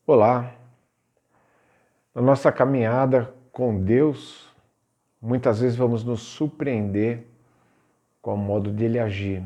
Olá! Na nossa caminhada com Deus, muitas vezes vamos nos surpreender com o modo dele agir.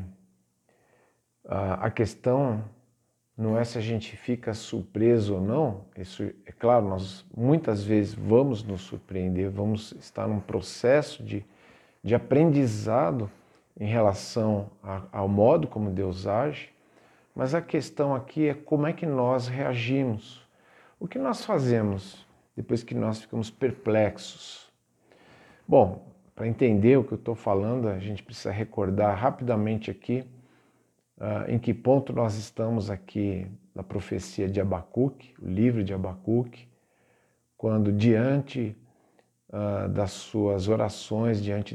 A questão não é se a gente fica surpreso ou não, isso é claro, nós muitas vezes vamos nos surpreender, vamos estar num processo de aprendizado em relação ao modo como Deus age, mas a questão aqui é como é que nós reagimos. O que nós fazemos depois que nós ficamos perplexos? Bom, para entender o que eu estou falando, a gente precisa recordar rapidamente aqui em que ponto nós estamos aqui na profecia de Abacuque, o livro de Abacuque, quando diante das suas orações, diante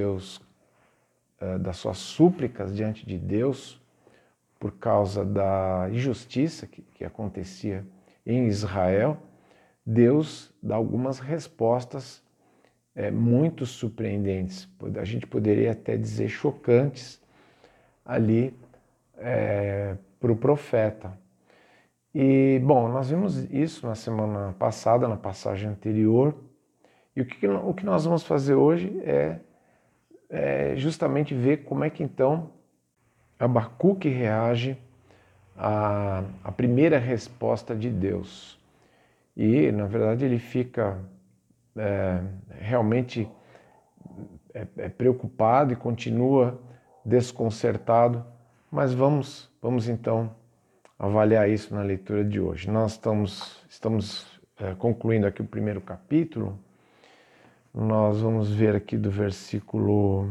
das suas súplicas diante de Deus, por causa da injustiça que acontecia em Israel, Deus dá algumas respostas muito surpreendentes, a gente poderia até dizer chocantes, ali para o profeta. E, bom, nós vimos isso na semana passada, na passagem anterior, e o que nós vamos fazer hoje é justamente ver como é que então Abacuque reage à primeira resposta de Deus. E, na verdade, ele fica realmente preocupado e continua desconcertado, mas vamos então avaliar isso na leitura de hoje. Nós estamos concluindo aqui o primeiro capítulo, nós vamos ver aqui do versículo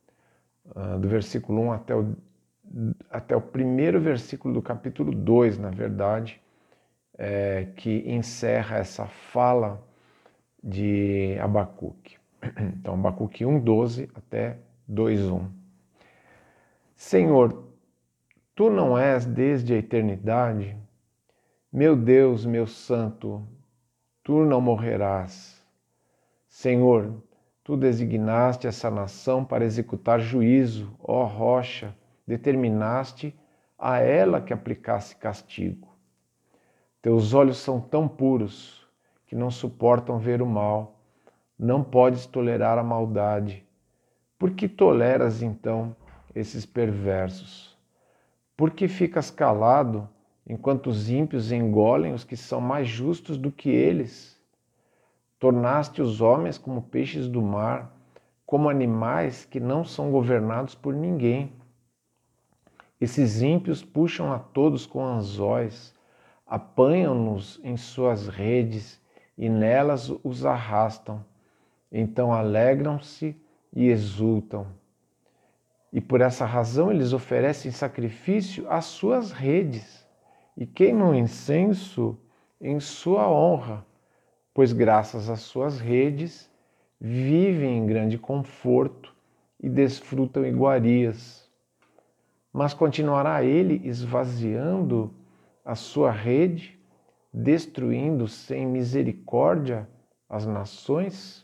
1 até o primeiro versículo do capítulo 2, na verdade, que encerra essa fala de Abacuque. Então, Abacuque 1:12 até 2:1. Senhor, tu não és desde a eternidade? Meu Deus, meu santo, tu não morrerás. Senhor, tu designaste essa nação para executar juízo, ó rocha, determinaste a ela que aplicasse castigo. Teus olhos são tão puros que não suportam ver o mal, não podes tolerar a maldade. Por que toleras então esses perversos? Por que ficas calado enquanto os ímpios engolem os que são mais justos do que eles? Tornaste os homens como peixes do mar, como animais que não são governados por ninguém. Esses ímpios puxam a todos com anzóis, apanham-nos em suas redes e nelas os arrastam. Então alegram-se e exultam. E por essa razão eles oferecem sacrifício às suas redes e queimam incenso em sua honra, pois graças às suas redes vivem em grande conforto e desfrutam iguarias. Mas continuará ele esvaziando a sua rede, destruindo sem misericórdia as nações?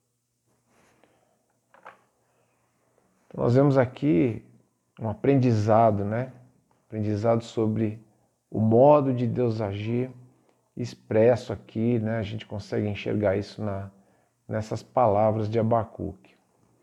Então, nós vemos aqui um aprendizado, né? Aprendizado sobre o modo de Deus agir, expresso aqui, né? A gente consegue enxergar isso nessas palavras de Abacuque.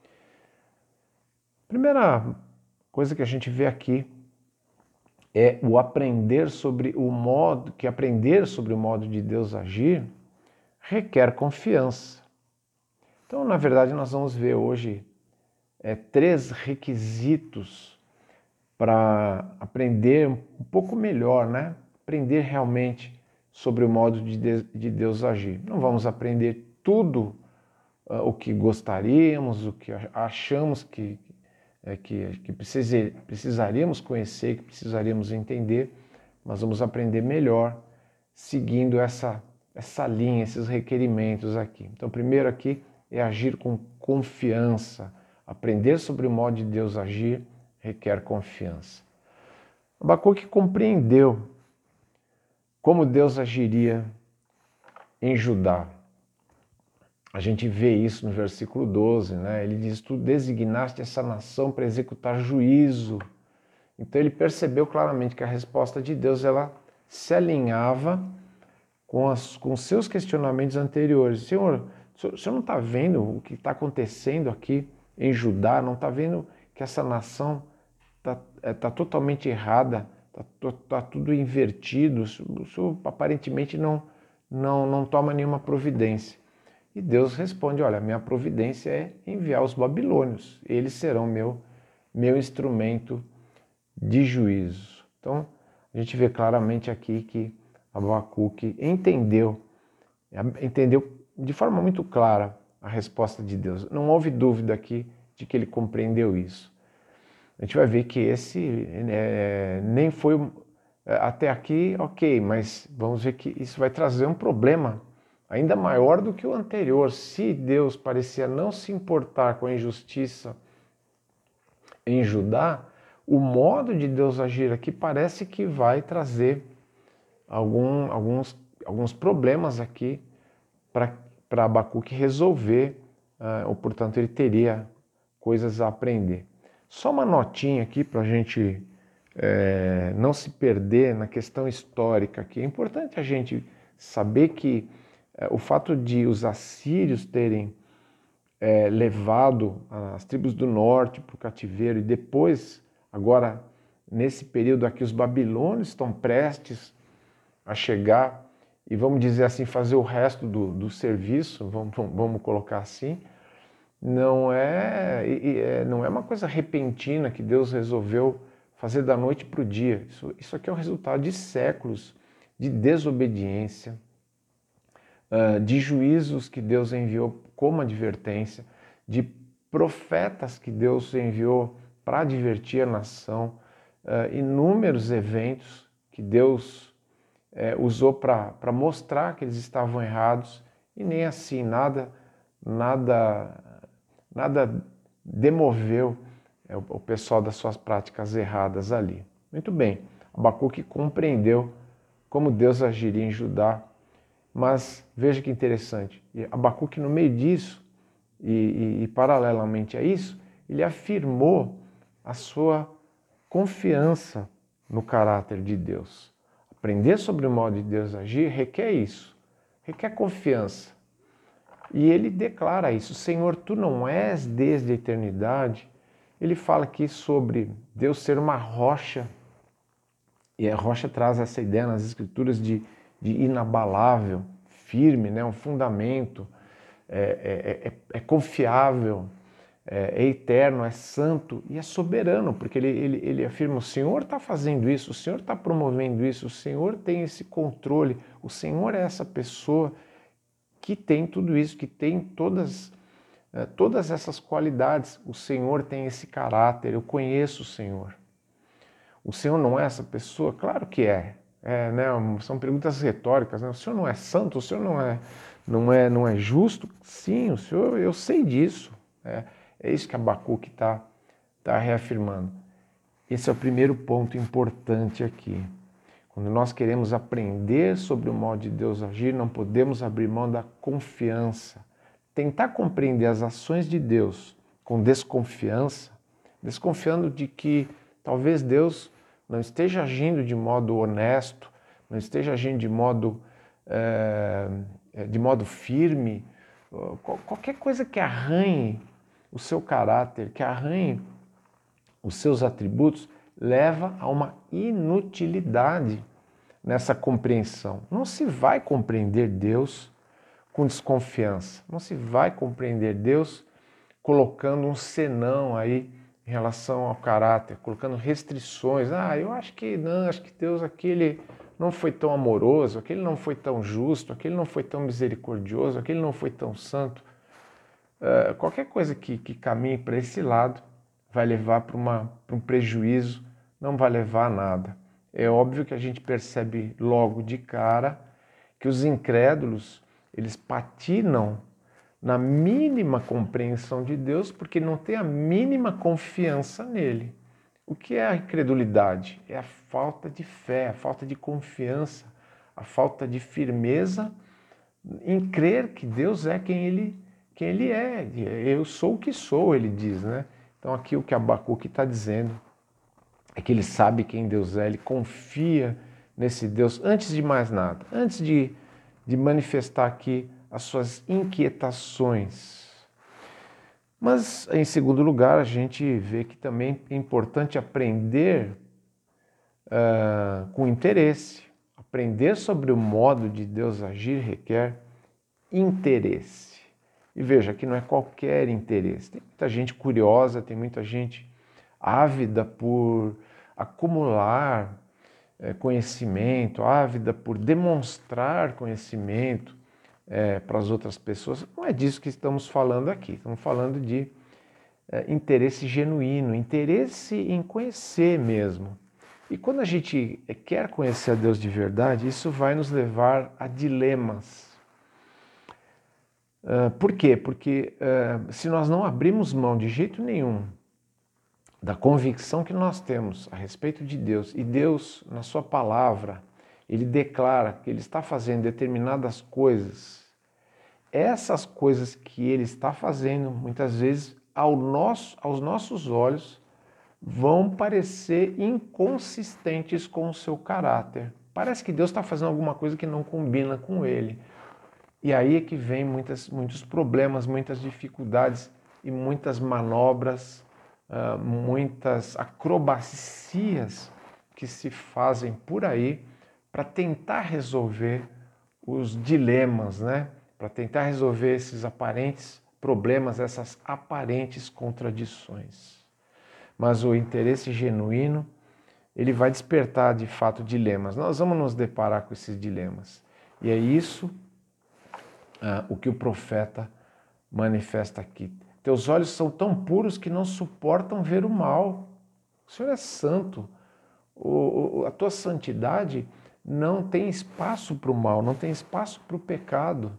Primeira coisa que a gente vê aqui é o aprender sobre o modo de Deus agir requer confiança. Então, na verdade, nós vamos ver hoje 3 requisitos para aprender um pouco melhor, né? Aprender realmente sobre o modo de Deus agir. Não vamos aprender tudo o que gostaríamos, o que achamos que precisaríamos conhecer, que precisaríamos entender, mas vamos aprender melhor seguindo essa linha, esses requerimentos aqui. Então, primeiro aqui é agir com confiança. Aprender sobre o modo de Deus agir requer confiança. Abacuque compreendeu como Deus agiria em Judá. A gente vê isso no versículo 12, né? Ele diz, tu designaste essa nação para executar juízo. Então ele percebeu claramente que a resposta de Deus ela se alinhava com os seus questionamentos anteriores. Senhor, o senhor não está vendo o que está acontecendo aqui em Judá? Não está vendo que essa nação está totalmente errada? Está tudo invertido? O senhor aparentemente não toma nenhuma providência. E Deus responde, olha, minha providência é enviar os babilônios. Eles serão meu instrumento de juízo. Então, a gente vê claramente aqui que Abacuque entendeu de forma muito clara a resposta de Deus. Não houve dúvida aqui de que ele compreendeu isso. A gente vai ver que esse nem foi até aqui, ok, mas vamos ver que isso vai trazer um problema ainda maior do que o anterior. Se Deus parecia não se importar com a injustiça em Judá, o modo de Deus agir aqui parece que vai trazer alguns problemas aqui para Abacuque resolver, ou portanto ele teria coisas a aprender. Só uma notinha aqui para a gente não se perder na questão histórica aqui. É importante a gente saber que o fato de os assírios terem levado as tribos do norte para o cativeiro e depois, agora, nesse período aqui, os babilônios estão prestes a chegar e, vamos dizer assim, fazer o resto do serviço, vamos colocar assim, não é uma coisa repentina que Deus resolveu fazer da noite para o dia. Isso aqui é o resultado de séculos de desobediência, de juízos que Deus enviou como advertência, de profetas que Deus enviou para advertir a nação, inúmeros eventos que Deus usou para mostrar que eles estavam errados e nem assim nada demoveu o pessoal das suas práticas erradas ali. Muito bem, Abacuque compreendeu como Deus agiria em Judá, mas veja que interessante, Abacuque no meio disso e paralelamente a isso, ele afirmou a sua confiança no caráter de Deus. Aprender sobre o modo de Deus agir requer isso, requer confiança. E ele declara isso, Senhor, tu não és desde a eternidade. Ele fala aqui sobre Deus ser uma rocha, e a rocha traz essa ideia nas escrituras de inabalável, firme, né? Um fundamento, é confiável, é eterno, é santo e é soberano, porque ele afirma, o Senhor está fazendo isso, o Senhor está promovendo isso, o Senhor tem esse controle, o Senhor é essa pessoa que tem tudo isso, que tem todas essas qualidades. O Senhor tem esse caráter, eu conheço o Senhor. O Senhor não é essa pessoa? Claro que é. Né? São perguntas retóricas. Né? O Senhor não é santo? O Senhor não é justo? Sim, o Senhor, eu sei disso. É isso que Abacuque está reafirmando. Esse é o primeiro ponto importante aqui. Quando nós queremos aprender sobre o modo de Deus agir, não podemos abrir mão da confiança. Tentar compreender as ações de Deus com desconfiança, desconfiando de que talvez Deus não esteja agindo de modo honesto, não esteja agindo de modo firme, qualquer coisa que arranhe o seu caráter, que arranhe os seus atributos, leva a uma inutilidade nessa compreensão. Não se vai compreender Deus com desconfiança. Não se vai compreender Deus colocando um senão aí em relação ao caráter, colocando restrições. Eu acho que não, acho que Deus aquele não foi tão amoroso, aquele não foi tão justo, aquele não foi tão misericordioso, aquele não foi tão santo. Qualquer coisa que caminhe para esse lado vai levar para um prejuízo, não vai levar a nada. É óbvio que a gente percebe logo de cara que os incrédulos, eles patinam na mínima compreensão de Deus porque não tem a mínima confiança nele. O que é a incredulidade? É a falta de fé, a falta de confiança, a falta de firmeza em crer que Deus é quem ele é. Eu sou o que sou, ele diz, né? Então aqui o que Abacuque está dizendo é que ele sabe quem Deus é, ele confia nesse Deus antes de mais nada, antes de de manifestar aqui as suas inquietações. Mas, em segundo lugar, a gente vê que também é importante aprender com interesse. Aprender sobre o modo de Deus agir requer interesse. E veja que não é qualquer interesse. Tem muita gente curiosa, tem muita gente ávida por acumular conhecimento, ávida por demonstrar conhecimento para as outras pessoas. Não é disso que estamos falando aqui. Estamos falando de interesse genuíno, interesse em conhecer mesmo. E quando a gente quer conhecer a Deus de verdade, isso vai nos levar a dilemas. Por quê? Porque se nós não abrirmos mão de jeito nenhum da convicção que nós temos a respeito de Deus, e Deus, na sua palavra, ele declara que ele está fazendo determinadas coisas, essas coisas que ele está fazendo, muitas vezes, aos nossos olhos, vão parecer inconsistentes com o seu caráter. Parece que Deus está fazendo alguma coisa que não combina com ele. E aí é que vem muitos problemas, muitas dificuldades e muitas manobras, muitas acrobacias que se fazem por aí para tentar resolver os dilemas, né? Para tentar resolver esses aparentes problemas, essas aparentes contradições. Mas o interesse genuíno, ele vai despertar de fato dilemas. Nós vamos nos deparar com esses dilemas. E é isso o que o profeta manifesta aqui. Teus olhos são tão puros que não suportam ver o mal. O Senhor é santo. A tua santidade não tem espaço para o mal, não tem espaço para o pecado.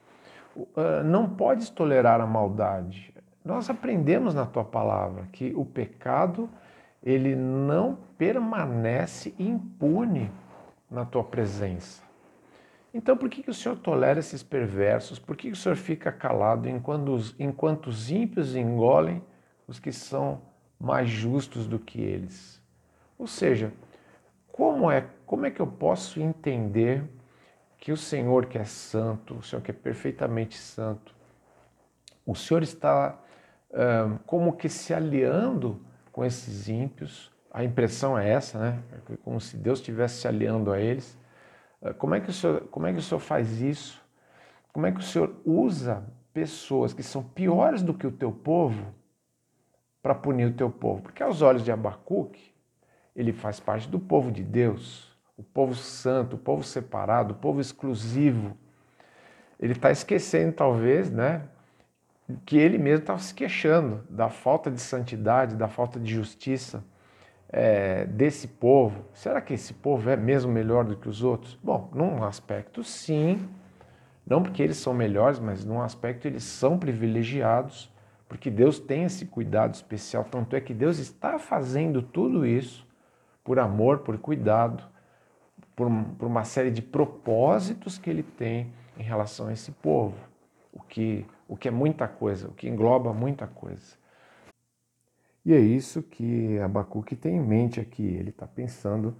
Não podes tolerar a maldade. Nós aprendemos na tua palavra que o pecado ele não permanece impune na tua presença. Então, por que o Senhor tolera esses perversos? Por que o Senhor fica calado enquanto os ímpios engolem os que são mais justos do que eles? Ou seja, como é que eu posso entender que o Senhor que é santo, o Senhor que é perfeitamente santo, o Senhor está como que se aliando com esses ímpios? A impressão é essa, né? Como se Deus estivesse se aliando a eles. Como é que o Senhor faz isso? Como é que o Senhor usa pessoas que são piores do que o teu povo para punir o teu povo? Porque aos olhos de Abacuque, ele faz parte do povo de Deus, o povo santo, o povo separado, o povo exclusivo. Ele está esquecendo, talvez, né, que ele mesmo estava se queixando da falta de santidade, da falta de justiça desse povo. Será que esse povo é mesmo melhor do que os outros? Bom, num aspecto sim, não porque eles são melhores, mas num aspecto eles são privilegiados, porque Deus tem esse cuidado especial, tanto é que Deus está fazendo tudo isso por amor, por cuidado, por uma série de propósitos que ele tem em relação a esse povo, o que é muita coisa, o que engloba muita coisa. E é isso que Abacuque tem em mente aqui, ele está pensando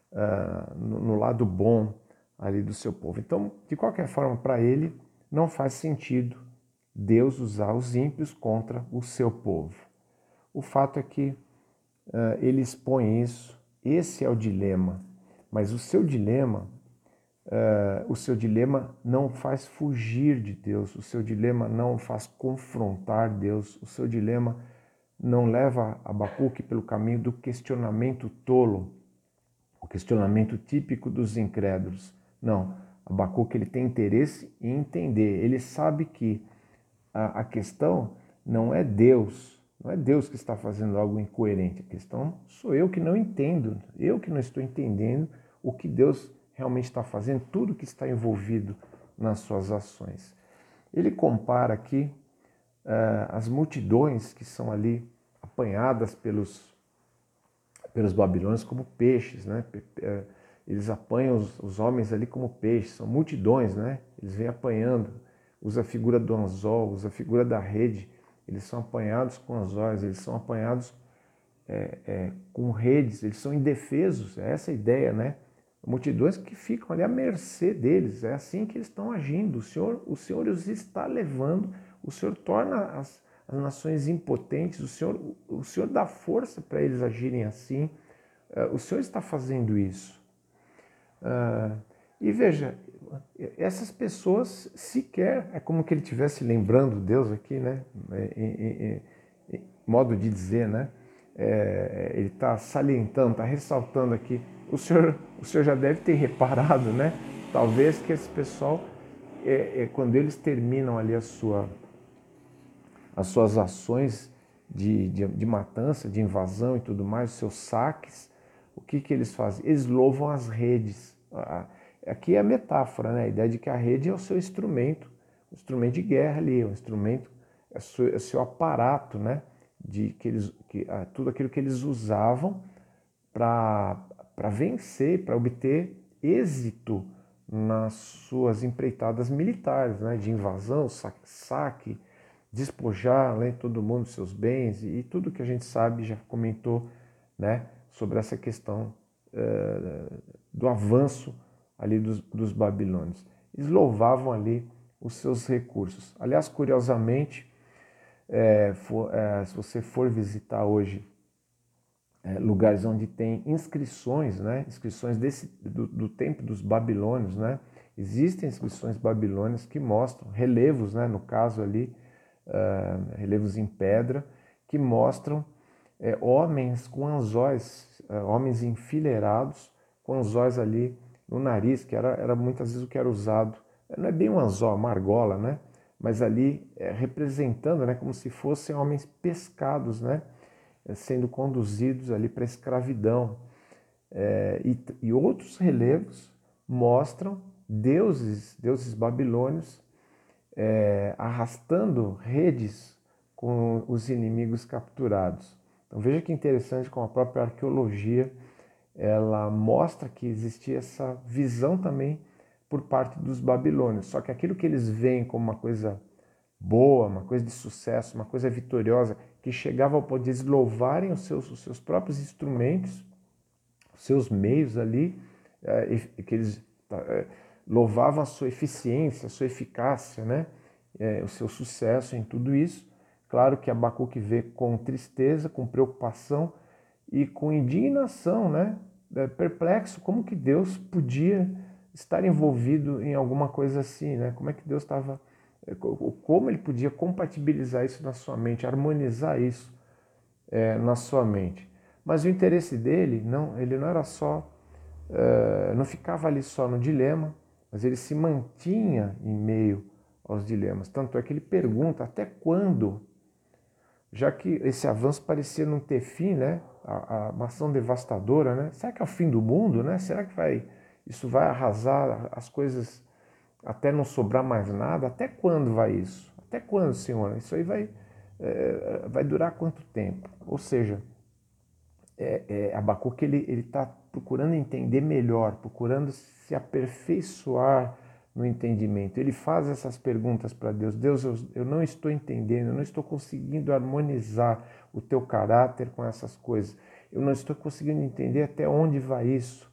no lado bom ali do seu povo. Então, de qualquer forma, para ele não faz sentido Deus usar os ímpios contra o seu povo. O fato é que ele expõe isso, esse é o dilema, mas o seu dilema não faz fugir de Deus, o seu dilema não faz confrontar Deus, o seu dilema não leva Abacuque pelo caminho do questionamento tolo, o questionamento típico dos incrédulos. Não, Abacuque ele tem interesse em entender, ele sabe que a questão não é Deus que está fazendo algo incoerente, a questão sou eu que não entendo, eu que não estou entendendo o que Deus realmente está fazendo, tudo que está envolvido nas suas ações. Ele compara aqui as multidões que são ali apanhadas pelos babilônios como peixes, né? Eles apanham os homens ali como peixes, são multidões, né? Eles vêm apanhando, usa a figura do anzol, usa a figura da rede, eles são apanhados com anzóis, eles são apanhados com redes, eles são indefesos, é essa a ideia, né? multidões que ficam ali à mercê deles. É assim que eles estão agindo. O Senhor os está levando, o Senhor torna as nações impotentes, o Senhor dá força para eles agirem assim. O Senhor está fazendo isso. E veja, essas pessoas sequer, é como que ele estivesse lembrando Deus aqui, né? Modo de dizer, né? Ele está salientando, está ressaltando aqui. O senhor já deve ter reparado, né? Talvez que esse pessoal, quando eles terminam ali as suas ações de matança, de invasão e tudo mais, os seus saques, o que eles fazem? Eles louvam as redes. Aqui é a metáfora, né? A ideia de que a rede é o seu instrumento, o instrumento de guerra ali, o instrumento, é o seu aparato, né? Tudo aquilo que eles usavam para vencer, para obter êxito nas suas empreitadas militares, né? De invasão, saque, despojar, né, todo mundo dos seus bens e tudo que a gente sabe, já comentou, né, sobre essa questão do avanço ali dos babilônios. Eles louvavam ali os seus recursos. Aliás, curiosamente, se você for visitar hoje lugares onde tem inscrições, né, inscrições do tempo dos babilônios, né, existem inscrições babilônias que mostram relevos, né, no caso ali, relevos em pedra, que mostram homens com anzóis, homens enfileirados com anzóis ali no nariz, que era muitas vezes o que era usado. Não é bem um anzol, uma argola, né? Mas ali representando, né, como se fossem homens pescados, né? Sendo conduzidos ali para a escravidão. E outros relevos mostram deuses babilônios arrastando redes com os inimigos capturados. Então veja que interessante como a própria arqueologia ela mostra que existia essa visão também por parte dos babilônios. Só que aquilo que eles veem como uma coisa boa, uma coisa de sucesso, uma coisa vitoriosa, que chegava ao poder de louvarem os seus próprios instrumentos, os seus meios ali, que eles louvavam a sua eficiência, a sua eficácia, né? O seu sucesso em tudo isso. Claro que Abacuque vê com tristeza, com preocupação e com indignação, né? Perplexo, como que Deus podia estar envolvido em alguma coisa assim, né? Como é que Deus estava, como ele podia compatibilizar isso na sua mente, harmonizar isso na sua mente. Mas o interesse dele, ele não era só, não ficava ali só no dilema, mas ele se mantinha em meio aos dilemas. Tanto é que ele pergunta até quando, já que esse avanço parecia não ter fim, né? Uma ação devastadora, né? Será que é o fim do mundo, né? Será que isso vai arrasar as coisas até não sobrar mais nada? Até quando vai isso? Até quando, Senhor? Isso aí vai durar quanto tempo? Ou seja, Abacuque ele está procurando entender melhor, procurando se aperfeiçoar no entendimento. Ele faz essas perguntas para Deus. Deus, eu não estou entendendo, eu não estou conseguindo harmonizar o teu caráter com essas coisas. Eu não estou conseguindo entender até onde vai isso.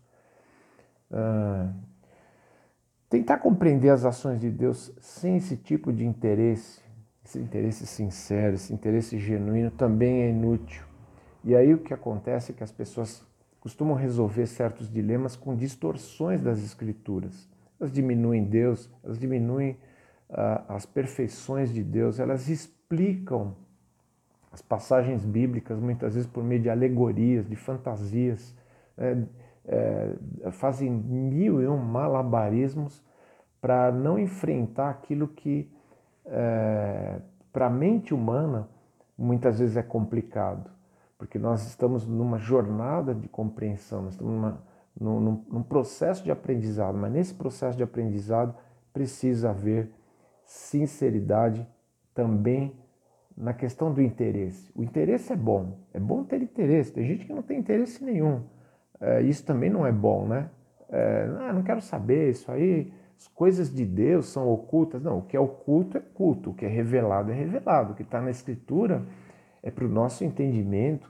Tentar compreender as ações de Deus sem esse tipo de interesse, esse interesse sincero, esse interesse genuíno, também é inútil. E aí o que acontece é que as pessoas costumam resolver certos dilemas com distorções das escrituras. Elas diminuem Deus, elas diminuem as perfeições de Deus, elas explicam as passagens bíblicas muitas vezes por meio de alegorias, de fantasias, fazem mil e um malabarismos para não enfrentar aquilo que para a mente humana muitas vezes é complicado, porque nós estamos numa jornada de compreensão, nós estamos num processo de aprendizado, mas nesse processo de aprendizado precisa haver sinceridade também na questão do interesse. O interesse é bom ter interesse, tem gente que não tem interesse nenhum, isso também não é bom, né? Não quero saber, isso aí, as coisas de Deus são ocultas. Não, o que é oculto é culto, o que é revelado, o que está na Escritura é para o nosso entendimento,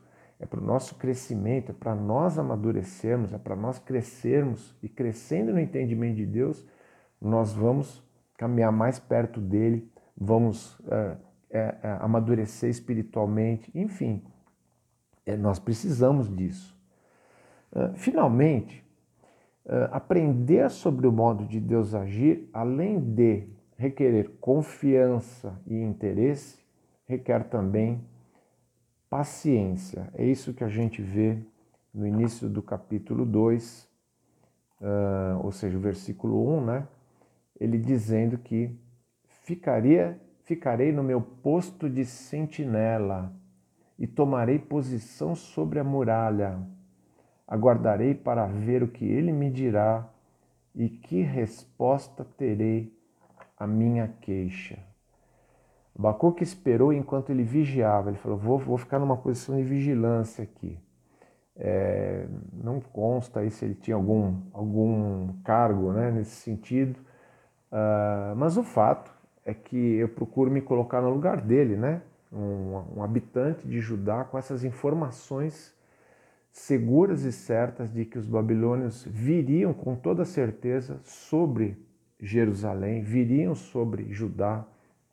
é para o nosso crescimento, é para nós amadurecermos, é para nós crescermos, e crescendo no entendimento de Deus, nós vamos caminhar mais perto dele, vamos amadurecer espiritualmente, enfim, nós precisamos disso. Finalmente, aprender sobre o modo de Deus agir, além de requerer confiança e interesse, requer também paciência. É isso que a gente vê no início do capítulo 2, ou seja, o versículo 1, né? Ele dizendo que ficarei no meu posto de sentinela e tomarei posição sobre a muralha. Aguardarei para ver o que ele me dirá e que resposta terei à minha queixa. Abacuque esperou enquanto ele vigiava. Ele falou, vou ficar numa posição de vigilância aqui. Não consta aí se ele tinha algum cargo, né, nesse sentido, mas o fato é que eu procuro me colocar no lugar dele, né, um habitante de Judá com essas informações seguras e certas de que os babilônios viriam com toda certeza sobre Jerusalém, viriam sobre Judá.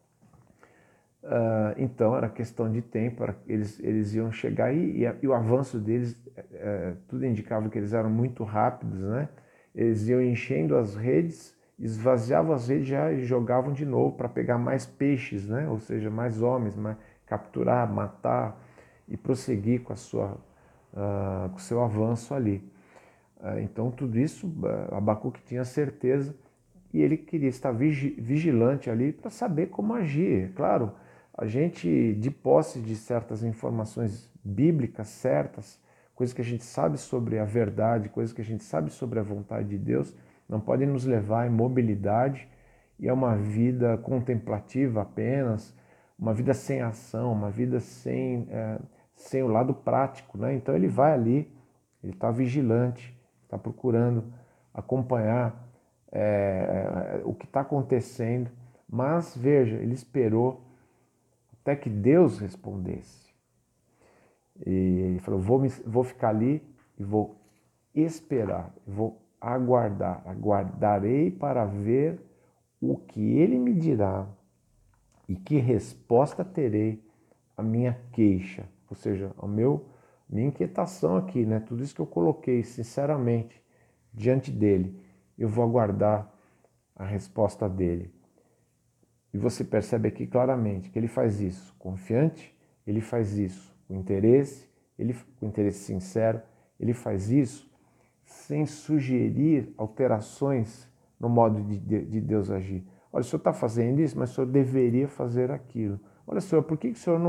Então era questão de tempo, eles iam chegar e o avanço deles, tudo indicava que eles eram muito rápidos, né? Eles iam enchendo as redes, esvaziavam as redes já e jogavam de novo para pegar mais peixes, né? Ou seja, mais homens, capturar, matar e prosseguir com o seu avanço ali. Então tudo isso Abacuque tinha certeza e ele queria estar vigilante ali para saber como agir. Claro, a gente, de posse de certas informações bíblicas certas, coisas que a gente sabe sobre a verdade, coisas que a gente sabe sobre a vontade de Deus, não podem nos levar à imobilidade e a uma vida contemplativa apenas, uma vida sem ação, uma vida sem o lado prático, né? Então ele vai ali, ele está vigilante, está procurando acompanhar o que está acontecendo, mas veja, ele esperou até que Deus respondesse. E ele falou, vou ficar ali e vou esperar, vou aguardarei para ver o que ele me dirá e que resposta terei à minha queixa, ou seja, minha inquietação aqui, né? Tudo isso que eu coloquei sinceramente diante dele, eu vou aguardar a resposta dele. E você percebe aqui claramente que ele faz isso confiante, ele faz isso com interesse, com interesse sincero, ele faz isso sem sugerir alterações no modo de Deus agir. Olha, o senhor está fazendo isso, mas o senhor deveria fazer aquilo. Olha, senhor, por que o senhor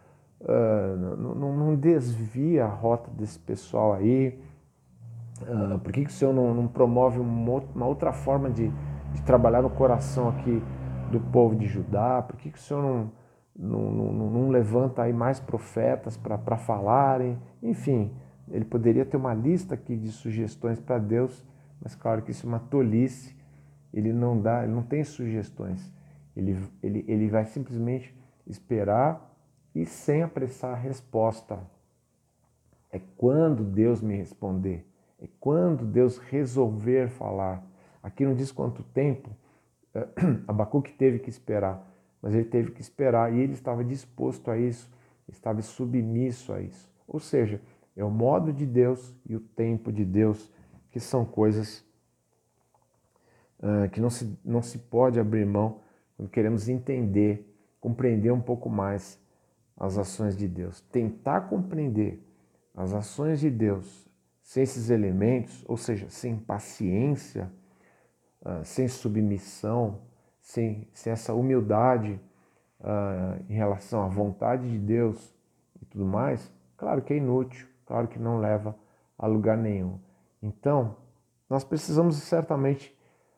não desvia a rota desse pessoal aí? Por que o senhor não promove uma outra forma de trabalhar no coração aqui do povo de Judá? Por que o senhor não levanta aí mais profetas para falarem? Enfim, ele poderia ter uma lista aqui de sugestões para Deus, mas claro que isso é uma tolice. Ele não tem sugestões. Ele vai simplesmente esperar e sem apressar a resposta. É quando Deus me responder. É quando Deus resolver falar. Aqui não diz quanto tempo Abacuque teve que esperar, mas ele teve que esperar e ele estava disposto a isso, estava submisso a isso. Ou seja, é o modo de Deus e o tempo de Deus que são coisas que não se pode abrir mão quando queremos entender, compreender um pouco mais as ações de Deus. Tentar compreender as ações de Deus sem esses elementos, ou seja, sem paciência, sem submissão, sem essa humildade em relação à vontade de Deus e tudo mais, claro que é inútil, claro que não leva a lugar nenhum. Então, nós precisamos certamente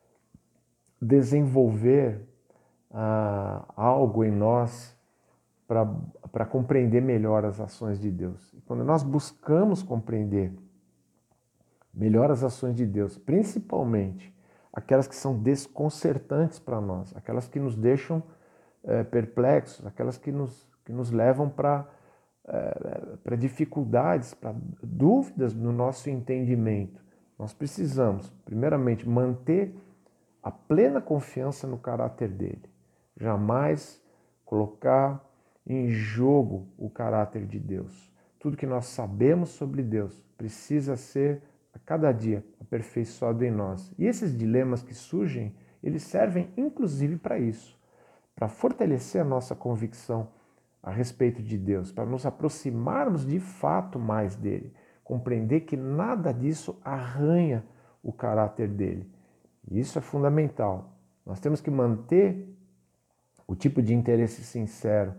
desenvolver algo em nós para compreender melhor as ações de Deus. E quando nós buscamos compreender melhor as ações de Deus, principalmente aquelas que são desconcertantes para nós, aquelas que nos deixam perplexos, aquelas que nos levam para para dificuldades, para dúvidas no nosso entendimento. Nós precisamos, primeiramente, manter a plena confiança no caráter dele. Jamais colocar em jogo o caráter de Deus. Tudo que nós sabemos sobre Deus precisa ser, a cada dia, aperfeiçoado em nós. E esses dilemas que surgem, eles servem inclusive para isso, para fortalecer a nossa convicção a respeito de Deus, para nos aproximarmos de fato mais dele, compreender que nada disso arranha o caráter dele. E isso é fundamental. Nós temos que manter o tipo de interesse sincero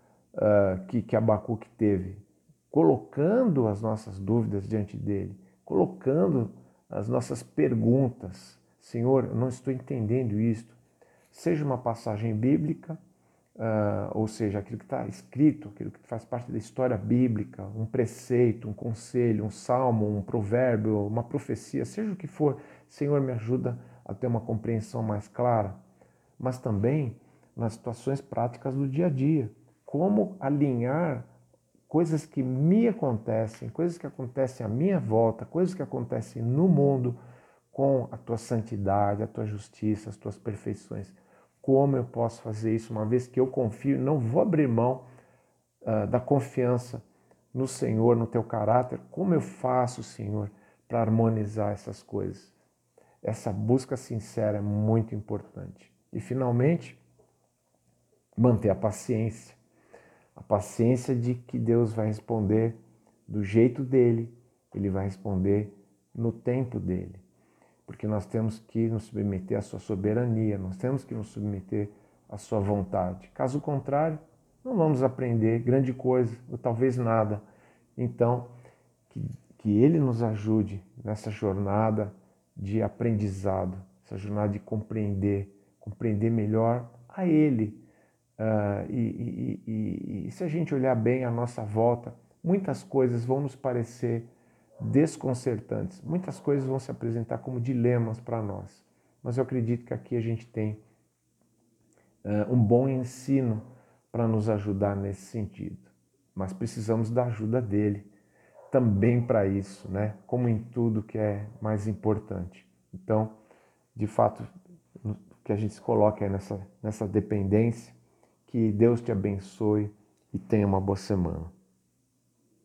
que Abacuque teve, colocando as nossas dúvidas diante dele, colocando as nossas perguntas. Senhor, eu não estou entendendo isto. Seja uma passagem bíblica, ou seja, aquilo que está escrito, aquilo que faz parte da história bíblica, um preceito, um conselho, um salmo, um provérbio, uma profecia, seja o que for, Senhor, me ajuda a ter uma compreensão mais clara, mas também nas situações práticas do dia a dia. Como alinhar coisas que me acontecem, coisas que acontecem à minha volta, coisas que acontecem no mundo, com a tua santidade, a tua justiça, as tuas perfeições. Como eu posso fazer isso, uma vez que eu confio, não vou abrir mão da confiança no Senhor, no teu caráter? Como eu faço, Senhor, para harmonizar essas coisas? Essa busca sincera é muito importante. E, finalmente, manter a paciência. A paciência de que Deus vai responder do jeito dele, ele vai responder no tempo dele. Porque nós temos que nos submeter à sua soberania, nós temos que nos submeter à sua vontade. Caso contrário, não vamos aprender grande coisa, ou talvez nada. Então, que ele nos ajude nessa jornada de aprendizado, essa jornada de compreender melhor a ele. E se a gente olhar bem à nossa volta, muitas coisas vão nos parecer desconcertantes, muitas coisas vão se apresentar como dilemas para nós. Mas eu acredito que aqui a gente tem um bom ensino para nos ajudar nesse sentido. Mas precisamos da ajuda dele também para isso, né? Como em tudo que é mais importante. Então, de fato, que a gente se coloque aí nessa dependência. Que Deus te abençoe e tenha uma boa semana.